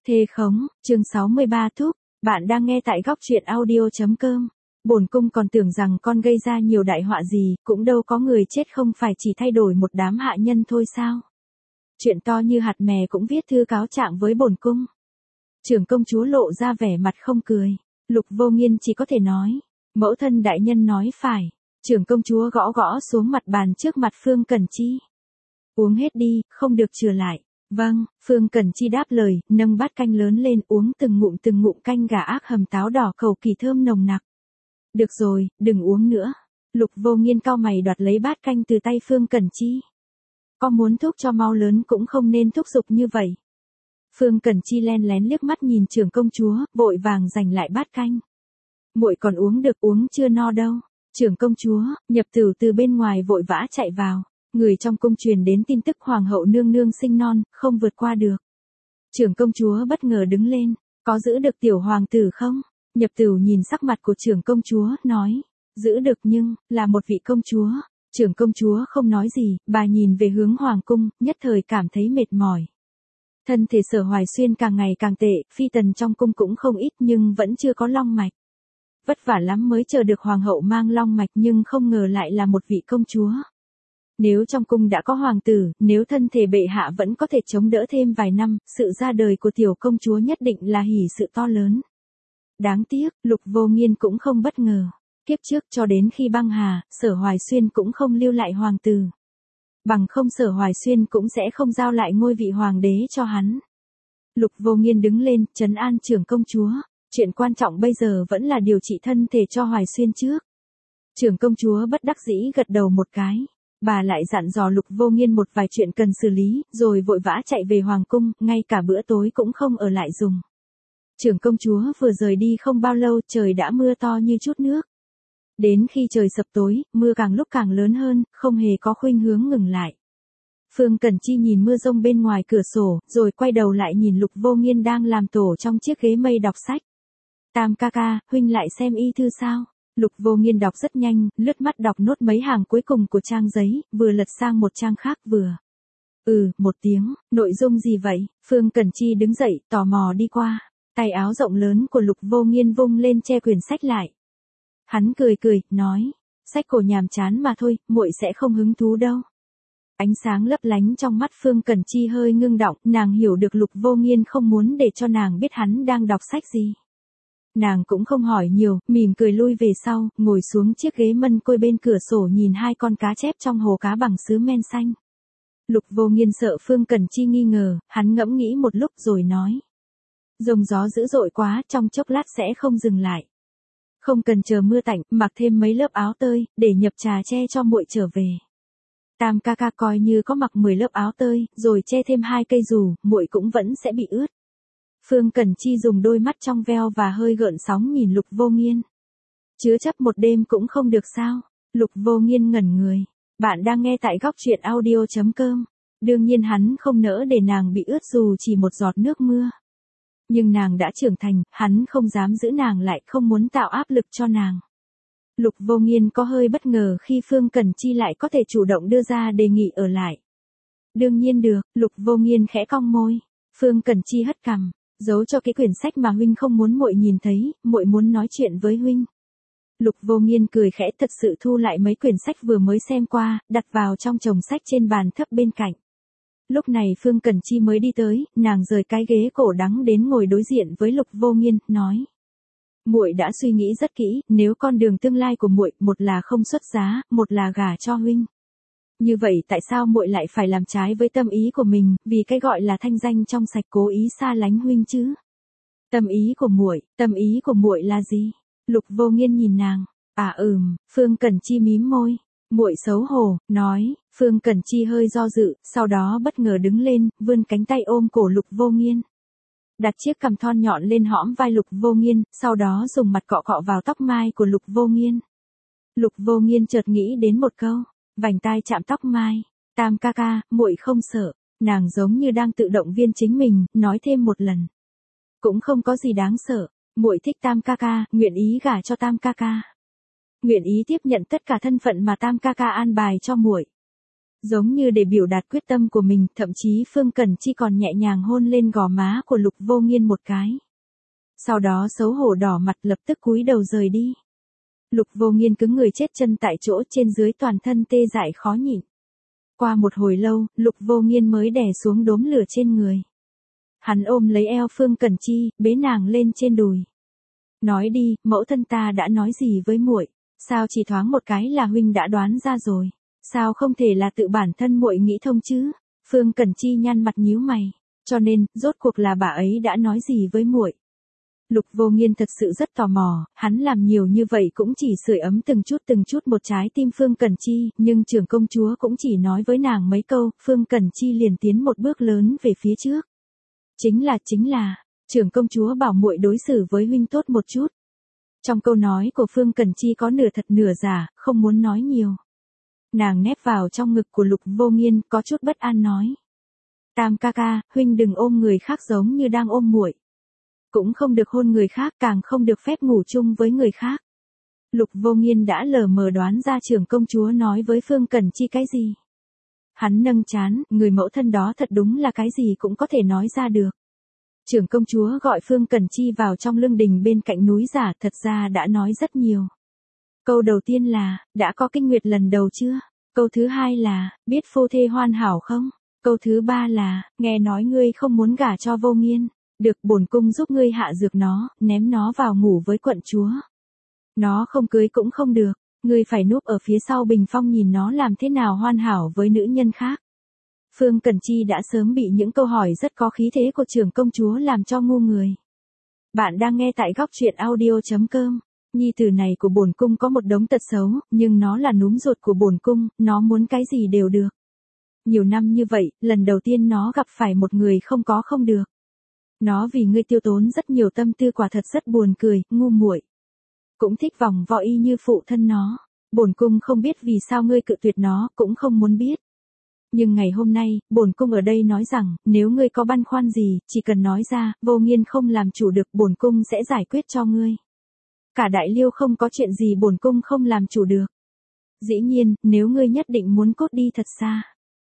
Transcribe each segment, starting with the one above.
Thề khống, chương 63 thúc, bạn đang nghe tại góc truyện audio.com. Bổn cung còn tưởng rằng con gây ra nhiều đại họa gì, cũng đâu có người chết không phải chỉ thay đổi một đám hạ nhân thôi sao. Chuyện to như hạt mè cũng viết thư cáo trạng với bổn cung. Trưởng công chúa lộ ra vẻ mặt không cười, Lục Vô Nghiên chỉ có thể nói, mẫu thân đại nhân nói phải. Trưởng công chúa gõ gõ xuống mặt bàn trước mặt Phương Cẩn Chi. Uống hết đi, không được chừa lại. Vâng, Phương Cẩn Chi đáp lời, nâng bát canh lớn lên uống từng ngụm canh gà ác hầm táo đỏ cầu kỳ thơm nồng nặc. Được rồi, đừng uống nữa. Lục Vô Nghiên cau mày đoạt lấy bát canh từ tay Phương Cẩn Chi. Có muốn thúc cho mau lớn cũng không nên thúc giục như vậy. Phương Cẩn Chi len lén liếc mắt nhìn trưởng công chúa, vội vàng giành lại bát canh. Muội còn uống được, uống chưa no đâu. Trưởng công chúa, Nhập Tửu từ bên ngoài vội vã chạy vào. Người trong cung truyền đến tin tức hoàng hậu nương nương sinh non, không vượt qua được. Trưởng công chúa bất ngờ đứng lên, có giữ được tiểu hoàng tử không? Nhập Tửu nhìn sắc mặt của trưởng công chúa, nói, giữ được nhưng, là một vị công chúa. Trưởng công chúa không nói gì, bà nhìn về hướng hoàng cung, nhất thời cảm thấy mệt mỏi. Thân thể Sở Hoài Xuyên càng ngày càng tệ, phi tần trong cung cũng không ít nhưng vẫn chưa có long mạch. Vất vả lắm mới chờ được hoàng hậu mang long mạch nhưng không ngờ lại là một vị công chúa. Nếu trong cung đã có hoàng tử, nếu thân thể bệ hạ vẫn có thể chống đỡ thêm vài năm, sự ra đời của tiểu công chúa nhất định là hỷ sự to lớn. Đáng tiếc, Lục Vô Nghiên cũng không bất ngờ. Kiếp trước cho đến khi băng hà, Sở Hoài Xuyên cũng không lưu lại hoàng tử. Bằng không Sở Hoài Xuyên cũng sẽ không giao lại ngôi vị hoàng đế cho hắn. Lục Vô Nghiên đứng lên, trấn an trưởng công chúa. Chuyện quan trọng bây giờ vẫn là điều trị thân thể cho Hoài Xuyên trước. Trưởng công chúa bất đắc dĩ gật đầu một cái. Bà lại dặn dò Lục Vô Nghiên một vài chuyện cần xử lý, rồi vội vã chạy về hoàng cung, ngay cả bữa tối cũng không ở lại dùng. Trưởng công chúa vừa rời đi không bao lâu, trời đã mưa to như chút nước. Đến khi trời sập tối, mưa càng lúc càng lớn hơn, không hề có khuynh hướng ngừng lại. Phương Cẩn Chi nhìn mưa rông bên ngoài cửa sổ, rồi quay đầu lại nhìn Lục Vô Nghiên đang làm tổ trong chiếc ghế mây đọc sách. Tam ca ca, huynh lại xem y thư sao? Lục Vô Nghiên đọc rất nhanh, lướt mắt đọc nốt mấy hàng cuối cùng của trang giấy, vừa lật sang một trang khác vừa. Một tiếng, nội dung gì vậy? Phương Cẩn Chi đứng dậy, tò mò đi qua. Tay áo rộng lớn của Lục Vô Nghiên vung lên che quyển sách lại. Hắn cười, nói, sách cổ nhàm chán mà thôi, muội sẽ không hứng thú đâu. Ánh sáng lấp lánh trong mắt Phương Cẩn Chi hơi ngưng động, nàng hiểu được Lục Vô Nghiên không muốn để cho nàng biết hắn đang đọc sách gì. Nàng cũng không hỏi nhiều, mỉm cười lui về sau, ngồi xuống chiếc ghế mân côi bên cửa sổ nhìn hai con cá chép trong hồ cá bằng sứ men xanh. Lục Vô Nghiên sợ Phương Cẩn Chi nghi ngờ, hắn ngẫm nghĩ một lúc rồi nói. Rông gió dữ dội quá, trong chốc lát sẽ không dừng lại. Không cần chờ mưa tạnh, mặc thêm mấy lớp áo tơi, để Nhập trà che cho muội trở về. Tam ca ca coi như có mặc 10 lớp áo tơi, rồi che thêm 2 cây dù, muội cũng vẫn sẽ bị ướt. Phương Cẩn Chi dùng đôi mắt trong veo và hơi gợn sóng nhìn Lục Vô Nghiên. Chứa chấp một đêm cũng không được sao? Lục Vô Nghiên ngẩn người. Bạn đang nghe tại góc truyện audio.com. Đương nhiên hắn không nỡ để nàng bị ướt dù chỉ một giọt nước mưa. Nhưng nàng đã trưởng thành, hắn không dám giữ nàng lại, không muốn tạo áp lực cho nàng. Lục Vô Nghiên có hơi bất ngờ khi Phương Cẩn Chi lại có thể chủ động đưa ra đề nghị ở lại. Đương nhiên được, Lục Vô Nghiên khẽ cong môi. Phương Cẩn Chi hất cằm. Giấu cho cái quyển sách mà huynh không muốn muội nhìn thấy, muội muốn nói chuyện với huynh. Lục Vô Nghiên cười khẽ, thật sự thu lại mấy quyển sách vừa mới xem qua, đặt vào trong chồng sách trên bàn thấp bên cạnh. Lúc này Phương Cẩn Chi mới đi tới, nàng rời cái ghế cổ đắng đến ngồi đối diện với Lục Vô Nghiên, nói: "Muội đã suy nghĩ rất kỹ, nếu con đường tương lai của muội, một là không xuất giá, một là gả cho huynh. Như vậy tại sao muội lại phải làm trái với tâm ý của mình, vì cái gọi là thanh danh trong sạch cố ý xa lánh huynh chứ?" Tâm ý của muội là gì? Lục Vô Nghiên nhìn nàng. Phương Cẩn Chi mím môi. Muội xấu hổ, nói. Phương Cẩn Chi hơi do dự, sau đó bất ngờ đứng lên, vươn cánh tay ôm cổ Lục Vô Nghiên. Đặt chiếc cằm thon nhọn lên hõm vai Lục Vô Nghiên, sau đó dùng mặt cọ cọ vào tóc mai của Lục Vô Nghiên. Lục Vô Nghiên chợt nghĩ đến một câu, vành tai chạm tóc mai. Tam ca ca, muội không sợ. Nàng giống như đang tự động viên chính mình, nói thêm một lần. Cũng không có gì đáng sợ, muội thích Tam ca ca, nguyện ý gả cho Tam ca ca. Nguyện ý tiếp nhận tất cả thân phận mà Tam ca ca an bài cho muội. Giống như để biểu đạt quyết tâm của mình, thậm chí Phương Cẩn Chi còn nhẹ nhàng hôn lên gò má của Lục Vô Nghiên một cái. Sau đó xấu hổ đỏ mặt lập tức cúi đầu rời đi. Lục Vô Nghiên cứng người chết chân tại chỗ, trên dưới toàn thân tê dại khó nhịn. Qua một hồi lâu, Lục Vô Nghiên mới đè xuống đốm lửa trên người. Hắn ôm lấy eo Phương Cẩn Chi, bế nàng lên trên đùi. Nói đi, mẫu thân ta đã nói gì với muội? Sao chỉ thoáng một cái là huynh đã đoán ra rồi? Sao không thể là tự bản thân muội nghĩ thông chứ? Phương Cẩn Chi nhăn mặt nhíu mày. Cho nên, rốt cuộc là bà ấy đã nói gì với muội? Lục Vô Nghiên thật sự rất tò mò, hắn làm nhiều như vậy cũng chỉ sưởi ấm từng chút một trái tim Phương Cẩn Chi, nhưng trưởng công chúa cũng chỉ nói với nàng mấy câu, Phương Cẩn Chi liền tiến một bước lớn về phía trước. Chính là, trưởng công chúa bảo muội đối xử với huynh tốt một chút. Trong câu nói của Phương Cẩn Chi có nửa thật nửa giả, không muốn nói nhiều. Nàng nép vào trong ngực của Lục Vô Nghiên, có chút bất an nói. Tam ca ca, huynh đừng ôm người khác giống như đang ôm muội. Cũng không được hôn người khác, càng không được phép ngủ chung với người khác. Lục Vô Nghiên đã lờ mờ đoán ra trưởng công chúa nói với Phương Cẩn Chi cái gì. Hắn nâng trán, người mẫu thân đó thật đúng là cái gì cũng có thể nói ra được. Trưởng công chúa gọi Phương Cẩn Chi vào trong lương đình bên cạnh núi giả, thật ra đã nói rất nhiều. Câu đầu tiên là, đã có kinh nguyệt lần đầu chưa? Câu thứ hai là, biết phu thê hoàn hảo không? Câu thứ ba là, nghe nói ngươi không muốn gả cho Vô Nghiên. Được, bổn cung giúp ngươi hạ dược nó, ném nó vào ngủ với quận chúa. Nó không cưới cũng không được, ngươi phải núp ở phía sau bình phong nhìn nó làm thế nào hoàn hảo với nữ nhân khác. Phương Cẩn Chi đã sớm bị những câu hỏi rất có khí thế của trưởng công chúa làm cho ngu người. Bạn đang nghe tại góc truyện audio.com. Nhi tử này của bổn cung có một đống tật xấu, nhưng nó là núm ruột của bổn cung, nó muốn cái gì đều được. Nhiều năm như vậy, lần đầu tiên nó gặp phải một người không được. Nó vì ngươi tiêu tốn rất nhiều tâm tư, quả thật rất buồn cười, ngu muội. Cũng thích vòng vo y như phụ thân nó. Bổn cung không biết vì sao ngươi cự tuyệt nó, cũng không muốn biết. Nhưng ngày hôm nay, bổn cung ở đây nói rằng, nếu ngươi có băn khoăn gì, chỉ cần nói ra, Vô Nghiên không làm chủ được, bổn cung sẽ giải quyết cho ngươi. Cả Đại Liêu không có chuyện gì bổn cung không làm chủ được. Dĩ nhiên, nếu ngươi nhất định muốn cút đi thật xa,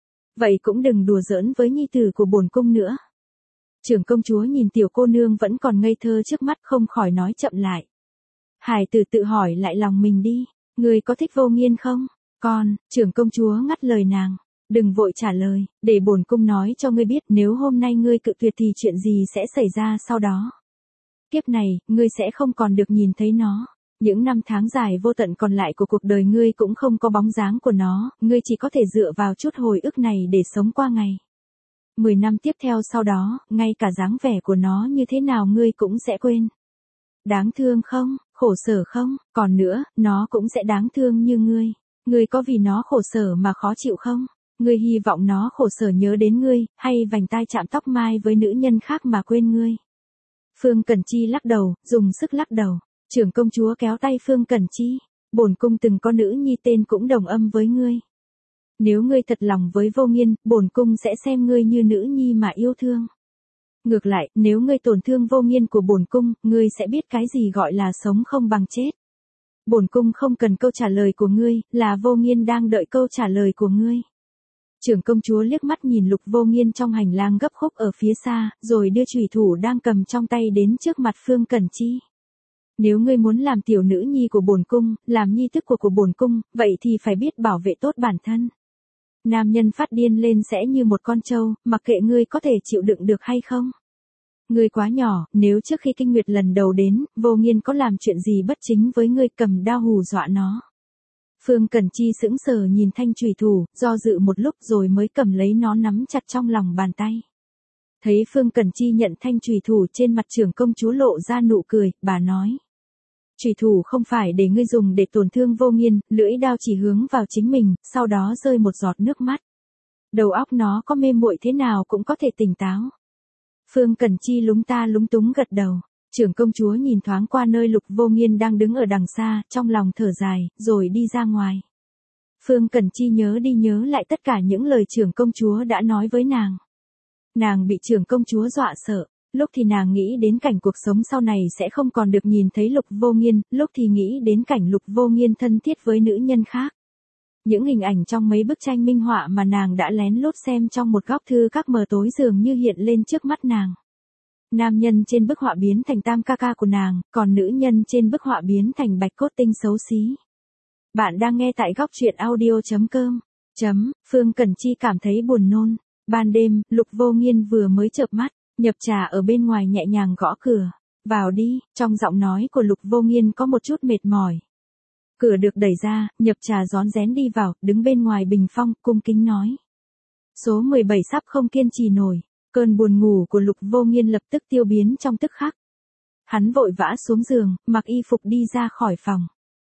vậy cũng đừng đùa giỡn với nhi tử của bổn cung nữa. Trưởng công chúa nhìn tiểu cô nương vẫn còn ngây thơ trước mắt, không khỏi nói chậm lại. Hải tử tự hỏi lại lòng mình đi, ngươi có thích Vô Nghiên không? Con, trưởng công chúa ngắt lời nàng. Đừng vội trả lời, để bổn cung nói cho ngươi biết, nếu hôm nay ngươi cự tuyệt thì chuyện gì sẽ xảy ra sau đó. Kiếp này, ngươi sẽ không còn được nhìn thấy nó. Những năm tháng dài vô tận còn lại của cuộc đời ngươi cũng không có bóng dáng của nó, ngươi chỉ có thể dựa vào chút hồi ức này để sống qua ngày. 10 năm tiếp theo sau đó, ngay cả dáng vẻ của nó như thế nào ngươi cũng sẽ quên. Đáng thương không, khổ sở không, còn nữa, nó cũng sẽ đáng thương như ngươi. Ngươi có vì nó khổ sở mà khó chịu không? Ngươi hy vọng nó khổ sở nhớ đến ngươi, hay vành tai chạm tóc mai với nữ nhân khác mà quên ngươi? Phương Cẩn Chi lắc đầu, dùng sức lắc đầu. Trưởng công chúa kéo tay Phương Cẩn Chi. Bổn cung từng có nữ nhi tên cũng đồng âm với ngươi. Nếu ngươi thật lòng với Vô Nghiên, bổn cung sẽ xem ngươi như nữ nhi mà yêu thương. Ngược lại, nếu ngươi tổn thương Vô Nghiên của bổn cung, ngươi sẽ biết cái gì gọi là sống không bằng chết. Bổn cung không cần câu trả lời của ngươi, là Vô Nghiên đang đợi câu trả lời của ngươi. Trưởng công chúa liếc mắt nhìn Lục Vô Nghiên trong hành lang gấp khúc ở phía xa, rồi đưa chùy thủ đang cầm trong tay đến trước mặt Phương Cẩn Chi. Nếu ngươi muốn làm tiểu nữ nhi của bổn cung, làm nhi tức của bổn cung, vậy thì phải biết bảo vệ tốt bản thân. Nam nhân phát điên lên sẽ như một con trâu, mặc kệ ngươi có thể chịu đựng được hay không. Ngươi quá nhỏ, nếu trước khi kinh nguyệt lần đầu đến, Vô Nghiên có làm chuyện gì bất chính với ngươi, cầm đao hù dọa nó. Phương Cẩn Chi sững sờ nhìn thanh chùy thủ, do dự một lúc rồi mới cầm lấy nó nắm chặt trong lòng bàn tay. Thấy Phương Cẩn Chi nhận thanh chùy thủ, trên mặt trưởng công chúa lộ ra nụ cười, bà nói. Chùy thủ không phải để ngươi dùng để tổn thương Vô Nghiên, lưỡi đao chỉ hướng vào chính mình, sau đó rơi một giọt nước mắt. Đầu óc nó có mê muội thế nào cũng có thể tỉnh táo. Phương Cẩn Chi lúng ta lúng túng gật đầu. Trưởng công chúa nhìn thoáng qua nơi Lục Vô Nghiên đang đứng ở đằng xa, trong lòng thở dài, rồi đi ra ngoài. Phương Cẩn Chi nhớ đi nhớ lại tất cả những lời trưởng công chúa đã nói với nàng. Nàng bị trưởng công chúa dọa sợ, lúc thì nàng nghĩ đến cảnh cuộc sống sau này sẽ không còn được nhìn thấy Lục Vô Nghiên, lúc thì nghĩ đến cảnh Lục Vô Nghiên thân thiết với nữ nhân khác. Những hình ảnh trong mấy bức tranh minh họa mà nàng đã lén lút xem trong một góc thư các mờ tối dường như hiện lên trước mắt nàng. Nam nhân trên bức họa biến thành tam ca ca của nàng, còn nữ nhân trên bức họa biến thành bạch cốt tinh xấu xí. Bạn đang nghe tại góc truyện audio.com. Phương Cẩn Chi cảm thấy buồn nôn. Ban đêm, Lục Vô Nghiên vừa mới chợp mắt, Nhập Trà ở bên ngoài nhẹ nhàng gõ cửa. Vào đi, trong giọng nói của Lục Vô Nghiên có một chút mệt mỏi. Cửa được đẩy ra, Nhập Trà rón rén đi vào, đứng bên ngoài bình phong, cung kính nói. Số 17 sắp không kiên trì nổi. Cơn buồn ngủ của Lục Vô Nghiên lập tức tiêu biến trong tức khắc. Hắn vội vã xuống giường, mặc y phục đi ra khỏi phòng.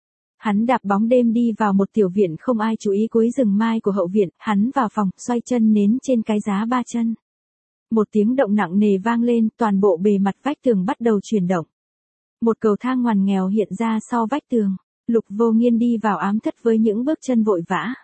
Hắn đạp bóng đêm đi vào một tiểu viện không ai chú ý cuối rừng mai của hậu viện, hắn vào phòng, xoay chân nến trên cái giá 3 chân. Một tiếng động nặng nề vang lên, toàn bộ bề mặt vách tường bắt đầu chuyển động. Một cầu thang ngoằn nghèo hiện ra sau vách tường. Lục Vô Nghiên đi vào ám thất với những bước chân vội vã.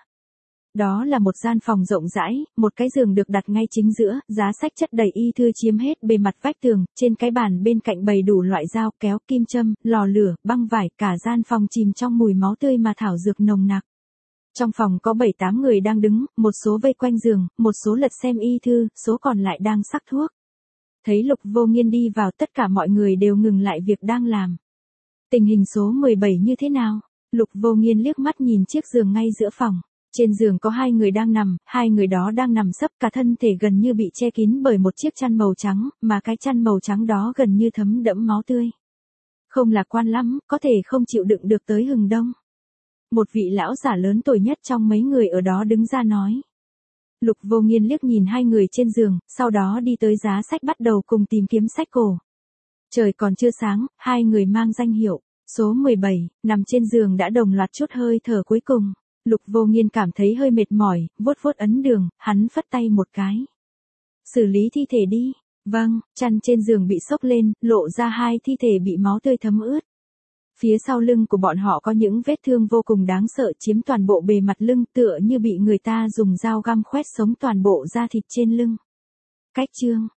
Đó là một gian phòng rộng rãi, một cái giường được đặt ngay chính giữa, giá sách chất đầy y thư chiếm hết bề mặt vách tường, trên cái bàn bên cạnh bày đủ loại dao, kéo, kim châm, lò lửa, băng vải, cả gian phòng chìm trong mùi máu tươi mà thảo dược nồng nặc. Trong phòng có 7-8 người đang đứng, một số vây quanh giường, một số lật xem y thư, số còn lại đang sắc thuốc. Thấy Lục Vô Nghiên đi vào, tất cả mọi người đều ngừng lại việc đang làm. Tình hình số 17 như thế nào? Lục Vô Nghiên liếc mắt nhìn chiếc giường ngay giữa phòng. Trên giường có 2 người đang nằm, 2 người đó đang nằm sấp, cả thân thể gần như bị che kín bởi một chiếc chăn màu trắng, mà cái chăn màu trắng đó gần như thấm đẫm máu tươi. Không lạc quan lắm, có thể không chịu đựng được tới hừng đông. Một vị lão giả lớn tuổi nhất trong mấy người ở đó đứng ra nói. Lục Vô Nghiên liếc nhìn 2 người trên giường, sau đó đi tới giá sách bắt đầu cùng tìm kiếm sách cổ. Trời còn chưa sáng, 2 người mang danh hiệu số 17, nằm trên giường đã đồng loạt chút hơi thở cuối cùng. Lục Vô Nghiên cảm thấy hơi mệt mỏi, vuốt vuốt ấn đường, hắn phất tay một cái. Xử lý thi thể đi. Vâng, chăn trên giường bị xốc lên, lộ ra 2 thi thể bị máu tươi thấm ướt. Phía sau lưng của bọn họ có những vết thương vô cùng đáng sợ chiếm toàn bộ bề mặt lưng, tựa như bị người ta dùng dao găm khoét sống toàn bộ da thịt trên lưng. Cách chương,